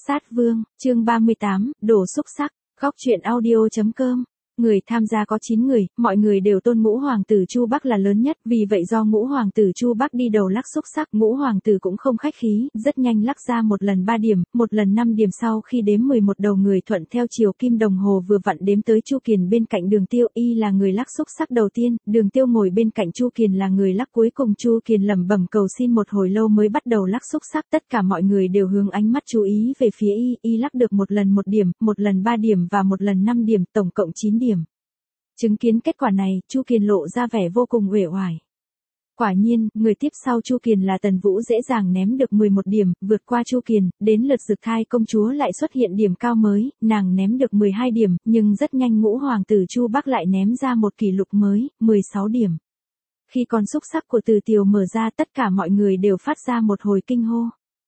Sát Vương, chương 38, đổ xúc sắc, góc truyện audio.com. Người tham gia có 9 người, mọi người đều tôn Ngũ Hoàng tử Chu Bắc là lớn nhất, vì vậy do Ngũ Hoàng tử Chu Bắc đi đầu lắc xúc sắc, Ngũ Hoàng tử cũng không khách khí, rất nhanh lắc ra một lần 3 điểm, một lần 5 điểm. Sau khi đếm 11 đầu người thuận theo chiều kim đồng hồ vừa vặn đếm tới Chu Kiền bên cạnh Đường Tiêu, y là người lắc xúc sắc đầu tiên, Đường Tiêu ngồi bên cạnh Chu Kiền là người lắc cuối cùng. Chu Kiền lẩm bẩm cầu xin một hồi lâu mới bắt đầu lắc xúc sắc, tất cả mọi người đều hướng ánh mắt chú ý về phía y lắc được một lần 1 điểm, một lần 3 điểm và một lần 5 điểm, tổng cộng 9 điểm. Chứng kiến kết quả này, Chu Kiền lộ ra vẻ vô cùng uể oải. Quả nhiên, người tiếp sau Chu Kiền là Tần Vũ dễ dàng ném được 11 điểm, vượt qua Chu Kiền, đến lượt Dực Thai công chúa lại xuất hiện điểm cao mới, nàng ném được 12 điểm, nhưng rất nhanh Ngũ Hoàng tử Chu Bắc lại ném ra một kỷ lục mới, 16 điểm. Khi con xúc sắc của Từ Tiều mở ra, tất cả mọi người đều phát ra một hồi kinh hô.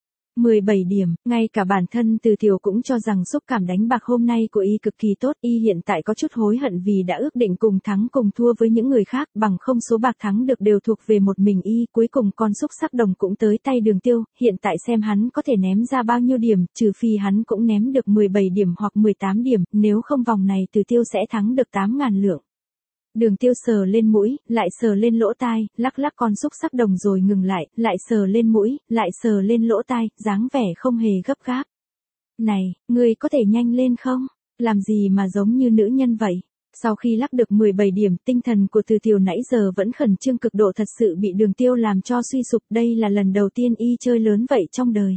17 điểm, ngay cả bản thân Từ Tiều cũng cho rằng xúc cảm đánh bạc hôm nay của y cực kỳ tốt, y hiện tại có chút hối hận vì đã ước định cùng thắng cùng thua với những người khác, bằng không số bạc thắng được đều thuộc về một mình y, cuối cùng con xúc sắc đồng cũng tới tay Đường Tiêu, hiện tại xem hắn có thể ném ra bao nhiêu điểm, trừ phi hắn cũng ném được 17 điểm hoặc 18 điểm, nếu không vòng này Từ Tiêu sẽ thắng được 8.000 lượng. Đường Tiêu sờ lên mũi, lại sờ lên lỗ tai, lắc lắc con xúc sắc đồng rồi ngừng lại sờ lên mũi, lại sờ lên lỗ tai, dáng vẻ không hề gấp gáp. Này, ngươi có thể nhanh lên không? Làm gì mà giống như nữ nhân vậy? Sau khi lắc được 17 điểm, tinh thần của Từ Tiều nãy giờ vẫn khẩn trương cực độ thật sự bị Đường Tiêu làm cho suy sụp, đây là lần đầu tiên y chơi lớn vậy trong đời.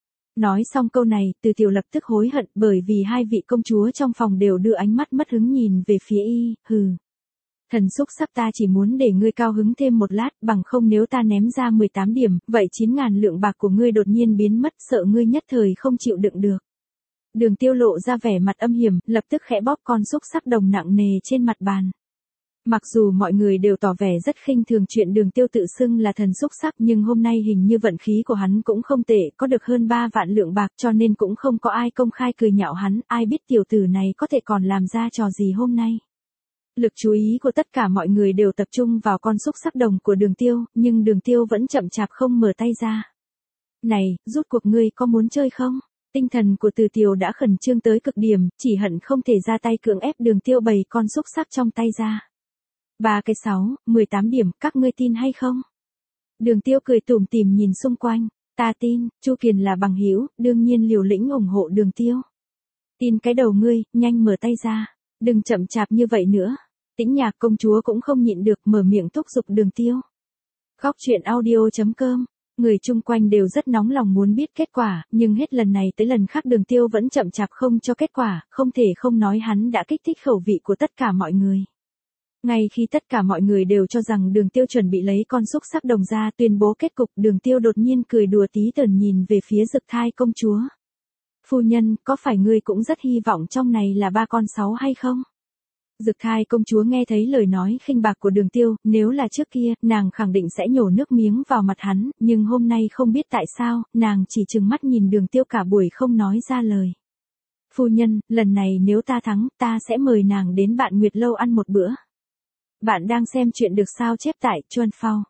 Nói xong câu này, Từ Tiều lập tức hối hận bởi vì hai vị công chúa trong phòng đều đưa ánh mắt mất hứng nhìn về phía y, hừ. Thần xúc sắc ta chỉ muốn để ngươi cao hứng thêm một lát, bằng không nếu ta ném ra 18 điểm, vậy 9.000 lượng bạc của ngươi đột nhiên biến mất, sợ ngươi nhất thời không chịu đựng được. Đường Tiêu lộ ra vẻ mặt âm hiểm, lập tức khẽ bóp con xúc sắc đồng nặng nề trên mặt bàn. Mặc dù mọi người đều tỏ vẻ rất khinh thường chuyện Đường Tiêu tự xưng là thần xúc sắc, nhưng hôm nay hình như vận khí của hắn cũng không tệ, có được hơn 3 vạn lượng bạc, cho nên cũng không có ai công khai cười nhạo hắn, ai biết tiểu tử này có thể còn làm ra trò gì hôm nay. Lực chú ý của tất cả mọi người đều tập trung vào con xúc sắc đồng của Đường Tiêu, nhưng Đường Tiêu vẫn chậm chạp không mở tay ra. Này, rút cuộc ngươi có muốn chơi không? Tinh thần của Từ Tiều đã khẩn trương tới cực điểm, chỉ hận không thể ra tay cưỡng ép Đường Tiêu bày con xúc sắc trong tay ra. 3 cái 6, 18 điểm, các ngươi tin hay không? Đường Tiêu cười tủm tỉm nhìn xung quanh, ta tin, Chu Kiền là bằng hữu, đương nhiên liều lĩnh ủng hộ Đường Tiêu. Tin cái đầu ngươi, nhanh mở tay ra, đừng chậm chạp như vậy nữa. Tĩnh Nhạc công chúa cũng không nhịn được mở miệng thúc giục Đường Tiêu. Góc truyện audio.com. Người chung quanh đều rất nóng lòng muốn biết kết quả, nhưng hết lần này tới lần khác Đường Tiêu vẫn chậm chạp không cho kết quả, không thể không nói hắn đã kích thích khẩu vị của tất cả mọi người. Ngay khi tất cả mọi người đều cho rằng Đường Tiêu chuẩn bị lấy con xúc sắc đồng ra tuyên bố kết cục, Đường Tiêu đột nhiên cười đùa tí tởn nhìn về phía Dực Thai công chúa. Phu nhân, có phải ngươi cũng rất hy vọng trong này là 3 con 6 hay không? Dực Thai công chúa nghe thấy lời nói khinh bạc của Đường Tiêu, nếu là trước kia, nàng khẳng định sẽ nhổ nước miếng vào mặt hắn, nhưng hôm nay không biết tại sao, nàng chỉ trừng mắt nhìn Đường Tiêu cả buổi không nói ra lời. Phu nhân, lần này nếu ta thắng, ta sẽ mời nàng đến Bạn Nguyệt Lâu ăn một bữa. Bạn đang xem chuyện được sao chép tại Chuanphao,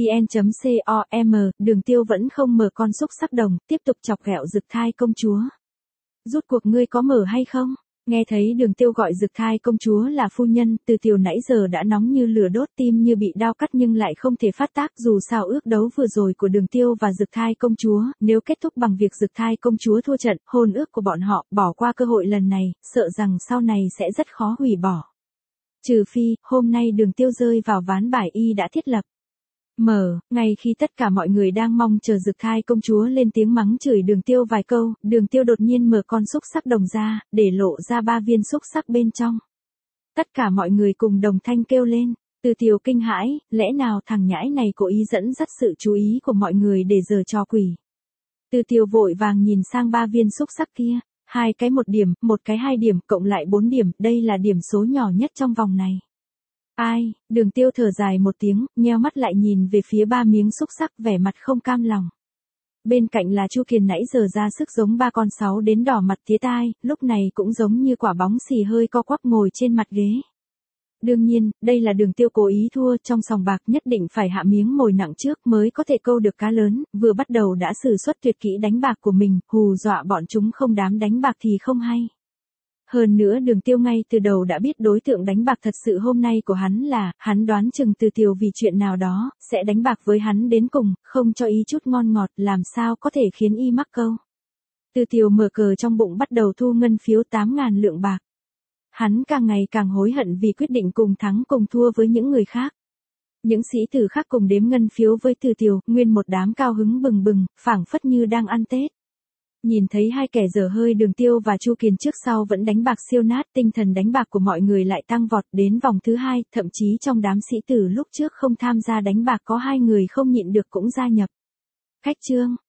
vn.com, Đường Tiêu vẫn không mở con xúc sắc đồng, tiếp tục chọc ghẹo Dực Thai công chúa. Rút cuộc ngươi có mở hay không? Nghe thấy Đường Tiêu gọi Dực Thai công chúa là phu nhân, Từ Tiều nãy giờ đã nóng như lửa đốt, tim như bị đao cắt nhưng lại không thể phát tác, dù sao ước đấu vừa rồi của Đường Tiêu và Dực Thai công chúa, nếu kết thúc bằng việc Dực Thai công chúa thua trận, hôn ước của bọn họ, bỏ qua cơ hội lần này, sợ rằng sau này sẽ rất khó hủy bỏ. Trừ phi, hôm nay Đường Tiêu rơi vào ván bài y đã thiết lập. Ngay khi tất cả mọi người đang mong chờ Dực Thai công chúa lên tiếng mắng chửi Đường Tiêu vài câu, Đường Tiêu đột nhiên mở con xúc sắc đồng ra, để lộ ra 3 viên xúc sắc bên trong. Tất cả mọi người cùng đồng thanh kêu lên, Từ Tiều kinh hãi, lẽ nào thằng nhãi này cố ý dẫn dắt sự chú ý của mọi người để giở trò quỷ. Từ Tiều vội vàng nhìn sang 3 viên xúc sắc kia, 2 cái 1 điểm, 1 cái 2 điểm, cộng lại 4 điểm, đây là điểm số nhỏ nhất trong vòng này. Ai, Đường Tiêu thở dài một tiếng, nheo mắt lại nhìn về phía 3 miếng xúc sắc vẻ mặt không cam lòng. Bên cạnh là Chu Kiền nãy giờ ra sức giống 3 con 6 đến đỏ mặt tía tai, lúc này cũng giống như quả bóng xì hơi co quắp ngồi trên mặt ghế. Đương nhiên, đây là Đường Tiêu cố ý thua, trong sòng bạc nhất định phải hạ miếng mồi nặng trước mới có thể câu được cá lớn, vừa bắt đầu đã sử xuất tuyệt kỹ đánh bạc của mình, hù dọa bọn chúng không dám đánh bạc thì không hay. Hơn nữa Đường Tiêu ngay từ đầu đã biết đối tượng đánh bạc thật sự hôm nay của hắn là, hắn đoán chừng Từ Tiều vì chuyện nào đó, sẽ đánh bạc với hắn đến cùng, không cho y chút ngon ngọt, làm sao có thể khiến y mắc câu. Từ Tiều mở cờ trong bụng bắt đầu thu ngân phiếu 8.000 lượng bạc. Hắn càng ngày càng hối hận vì quyết định cùng thắng cùng thua với những người khác. Những sĩ tử khác cùng đếm ngân phiếu với Từ Tiều, nguyên một đám cao hứng bừng bừng, phảng phất như đang ăn Tết. Nhìn thấy hai kẻ dở hơi Đường Tiêu và Chu Kiền trước sau vẫn đánh bạc siêu nát, tinh thần đánh bạc của mọi người lại tăng vọt đến vòng thứ hai, thậm chí trong đám sĩ tử lúc trước không tham gia đánh bạc có 2 người không nhịn được cũng gia nhập. Khách trương,